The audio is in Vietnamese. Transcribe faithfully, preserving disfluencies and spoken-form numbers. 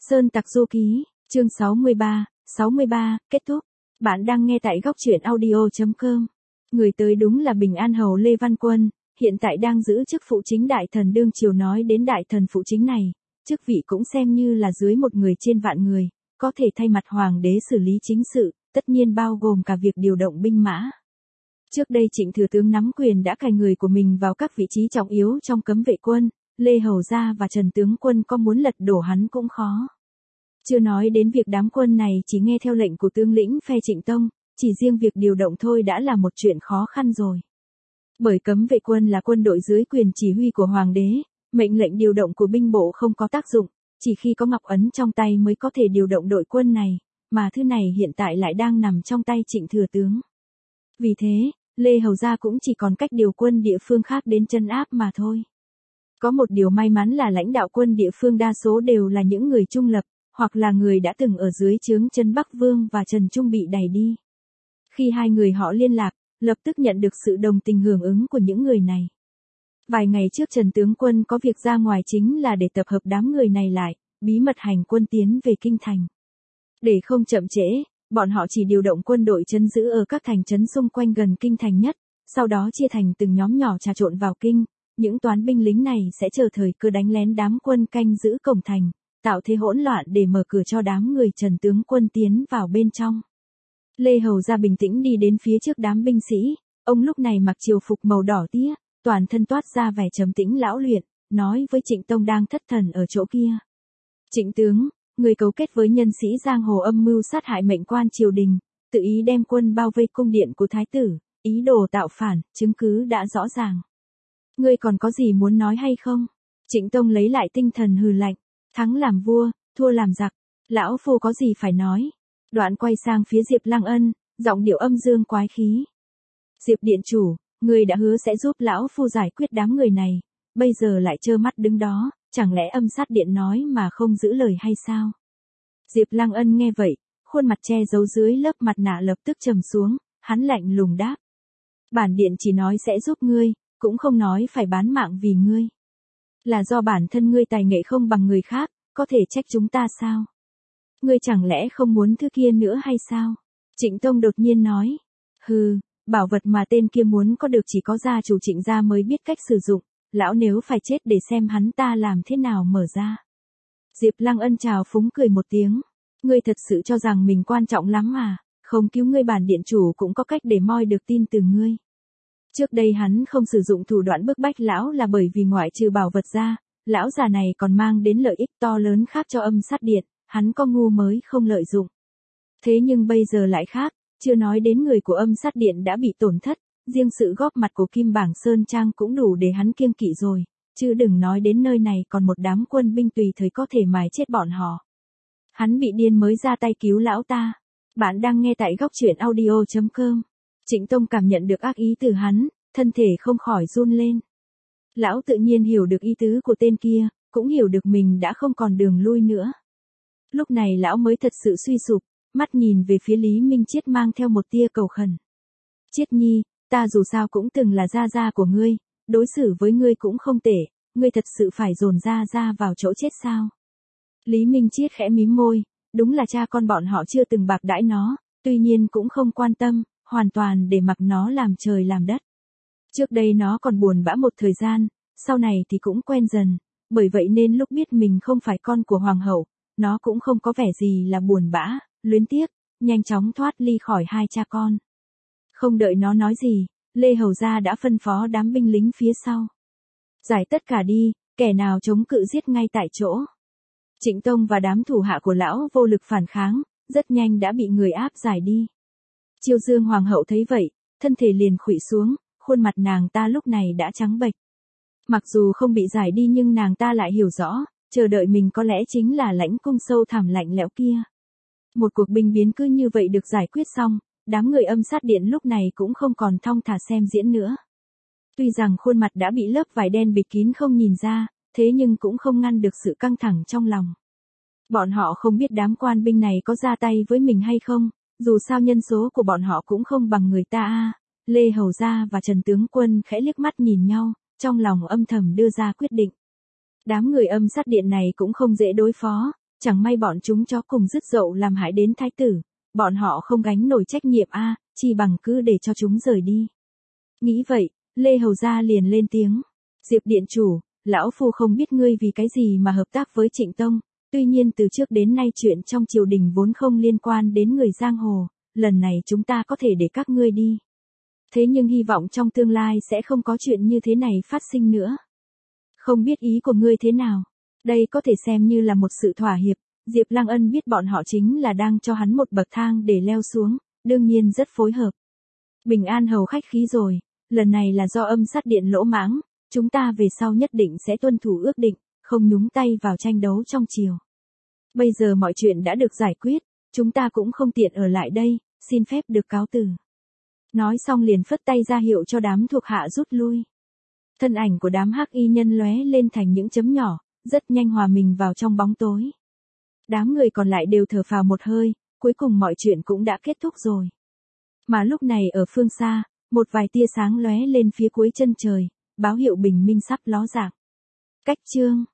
Sơn Tặc Du Ký, chương sáu mươi ba, sáu mươi ba, kết thúc. Bạn đang nghe tại góc truyện audio chấm com. Người tới đúng là Bình An Hầu Lê Văn Quân, hiện tại đang giữ chức phụ chính đại thần đương triều. Nói đến đại thần phụ chính này, chức vị cũng xem như là dưới một người trên vạn người, có thể thay mặt hoàng đế xử lý chính sự, tất nhiên bao gồm cả việc điều động binh mã. Trước đây Trịnh thừa tướng nắm quyền đã cài người của mình vào các vị trí trọng yếu trong cấm vệ quân, Lê Hầu Gia và Trần tướng quân có muốn lật đổ hắn cũng khó. Chưa nói đến việc đám quân này chỉ nghe theo lệnh của tướng lĩnh phe Trịnh Tông, chỉ riêng việc điều động thôi đã là một chuyện khó khăn rồi. Bởi cấm vệ quân là quân đội dưới quyền chỉ huy của hoàng đế, mệnh lệnh điều động của binh bộ không có tác dụng, chỉ khi có ngọc ấn trong tay mới có thể điều động đội quân này, mà thứ này hiện tại lại đang nằm trong tay Trịnh thừa tướng. Vì thế, Lê Hầu Gia cũng chỉ còn cách điều quân địa phương khác đến trấn áp mà thôi. Có một điều may mắn là lãnh đạo quân địa phương đa số đều là những người trung lập, hoặc là người đã từng ở dưới trướng Trấn Bắc Vương và Trần Trung bị đày đi. Khi hai người họ liên lạc, lập tức nhận được sự đồng tình hưởng ứng của những người này. Vài ngày trước Trần tướng quân có việc ra ngoài chính là để tập hợp đám người này lại, bí mật hành quân tiến về kinh thành. Để không chậm trễ, bọn họ chỉ điều động quân đội trấn giữ ở các thành trấn xung quanh gần kinh thành nhất, sau đó chia thành từng nhóm nhỏ trà trộn vào kinh. Những toán binh lính này sẽ chờ thời cơ đánh lén đám quân canh giữ cổng thành, tạo thế hỗn loạn để mở cửa cho đám người Trần tướng quân tiến vào bên trong. Lê Hầu Gia bình tĩnh đi đến phía trước đám binh sĩ, ông lúc này mặc triều phục màu đỏ tía, toàn thân toát ra vẻ trầm tĩnh lão luyện, nói với Trịnh Tông đang thất thần ở chỗ kia. Trịnh tướng, người cấu kết với nhân sĩ giang hồ âm mưu sát hại mệnh quan triều đình, tự ý đem quân bao vây cung điện của thái tử, ý đồ tạo phản, chứng cứ đã rõ ràng. Ngươi còn có gì muốn nói hay không? Trịnh Tông lấy lại tinh thần hừ lạnh, thắng làm vua, thua làm giặc, lão phu có gì phải nói. Đoạn quay sang phía Diệp Lăng Ân, giọng điệu âm dương quái khí. Diệp điện chủ, ngươi đã hứa sẽ giúp lão phu giải quyết đám người này, bây giờ lại trơ mắt đứng đó, chẳng lẽ âm sát điện nói mà không giữ lời hay sao? Diệp Lăng Ân nghe vậy, khuôn mặt che giấu dưới lớp mặt nạ lập tức trầm xuống, hắn lạnh lùng đáp. Bản điện chỉ nói sẽ giúp ngươi, cũng không nói phải bán mạng vì ngươi. Là do bản thân ngươi tài nghệ không bằng người khác, có thể trách chúng ta sao? Ngươi chẳng lẽ không muốn thứ kia nữa hay sao? Trịnh Tông đột nhiên nói. Hừ, bảo vật mà tên kia muốn có được chỉ có gia chủ Trịnh gia mới biết cách sử dụng, lão nếu phải chết để xem hắn ta làm thế nào mở ra. Diệp Lăng Ân chào phúng cười một tiếng. Ngươi thật sự cho rằng mình quan trọng lắm à, không cứu ngươi bản điện chủ cũng có cách để moi được tin từ ngươi. Trước đây hắn không sử dụng thủ đoạn bức bách lão là bởi vì ngoại trừ bảo vật ra, lão già này còn mang đến lợi ích to lớn khác cho âm sát điện, hắn có ngu mới không lợi dụng. Thế nhưng bây giờ lại khác, chưa nói đến người của âm sát điện đã bị tổn thất, riêng sự góp mặt của Kim Bảng Sơn Trang cũng đủ để hắn kiêng kỵ rồi, chứ đừng nói đến nơi này còn một đám quân binh tùy thời có thể mài chết bọn họ. Hắn bị điên mới ra tay cứu lão ta. Bạn đang nghe tại góc truyện audio chấm com. Trịnh Tông cảm nhận được ác ý từ hắn, thân thể không khỏi run lên. Lão tự nhiên hiểu được ý tứ của tên kia, cũng hiểu được mình đã không còn đường lui nữa. Lúc này lão mới thật sự suy sụp, mắt nhìn về phía Lý Minh Chiết mang theo một tia cầu khẩn. Chiết nhi, ta dù sao cũng từng là gia gia của ngươi, đối xử với ngươi cũng không tệ, ngươi thật sự phải dồn gia gia vào chỗ chết sao? Lý Minh Chiết khẽ mím môi, đúng là cha con bọn họ chưa từng bạc đãi nó, tuy nhiên cũng không quan tâm, hoàn toàn để mặc nó làm trời làm đất. Trước đây nó còn buồn bã một thời gian, sau này thì cũng quen dần, bởi vậy nên lúc biết mình không phải con của hoàng hậu, nó cũng không có vẻ gì là buồn bã, luyến tiếc, nhanh chóng thoát ly khỏi hai cha con. Không đợi nó nói gì, Lê Hầu Gia đã phân phó đám binh lính phía sau. Giải tất cả đi, kẻ nào chống cự giết ngay tại chỗ. Trịnh Tông và đám thủ hạ của lão vô lực phản kháng, rất nhanh đã bị người áp giải đi. Chiêu Dương hoàng hậu thấy vậy, thân thể liền khuỵu xuống, khuôn mặt nàng ta lúc này đã trắng bệch. Mặc dù không bị giải đi nhưng nàng ta lại hiểu rõ, chờ đợi mình có lẽ chính là lãnh cung sâu thẳm lạnh lẽo kia. Một cuộc binh biến cứ như vậy được giải quyết xong, đám người âm sát điện lúc này cũng không còn thong thả xem diễn nữa. Tuy rằng khuôn mặt đã bị lớp vải đen bịt kín không nhìn ra, thế nhưng cũng không ngăn được sự căng thẳng trong lòng. Bọn họ không biết đám quan binh này có ra tay với mình hay không, dù sao nhân số của bọn họ cũng không bằng người ta a. Lê Hầu Gia và Trần tướng quân khẽ liếc mắt nhìn nhau, trong lòng âm thầm đưa ra quyết định. Đám người âm sát điện này cũng không dễ đối phó, Chẳng may bọn chúng chó cùng dứt dậu làm hại đến thái tử, bọn họ không gánh nổi trách nhiệm a, chi bằng cứ để cho chúng rời đi. Nghĩ vậy, Lê Hầu Gia liền lên tiếng. Diệp điện chủ, lão phu không biết ngươi vì cái gì mà hợp tác với Trịnh Tông, tuy nhiên từ trước đến nay chuyện trong triều đình vốn không liên quan đến người giang hồ, lần này chúng ta có thể để các ngươi đi. Thế nhưng hy vọng trong tương lai sẽ không có chuyện như thế này phát sinh nữa. Không biết ý của ngươi thế nào? Đây có thể xem như là một sự thỏa hiệp, Diệp Lăng Ân biết bọn họ chính là đang cho hắn một bậc thang để leo xuống, đương nhiên rất phối hợp. Bình An hầu khách khí rồi, lần này là do âm sát điện lỗ mãng, chúng ta về sau nhất định sẽ tuân thủ ước định, không nhúng tay vào tranh đấu trong triều. Bây giờ mọi chuyện đã được giải quyết, chúng ta cũng không tiện ở lại đây, xin phép được cáo từ. Nói xong liền phất tay ra hiệu cho đám thuộc hạ rút lui. Thân ảnh của đám hắc y nhân lóe lên thành những chấm nhỏ, rất nhanh hòa mình vào trong bóng tối. Đám người còn lại đều thở phào một hơi, cuối cùng mọi chuyện cũng đã kết thúc rồi. Mà lúc này ở phương xa, một vài tia sáng lóe lên phía cuối chân trời, báo hiệu bình minh sắp ló dạng. Cách chương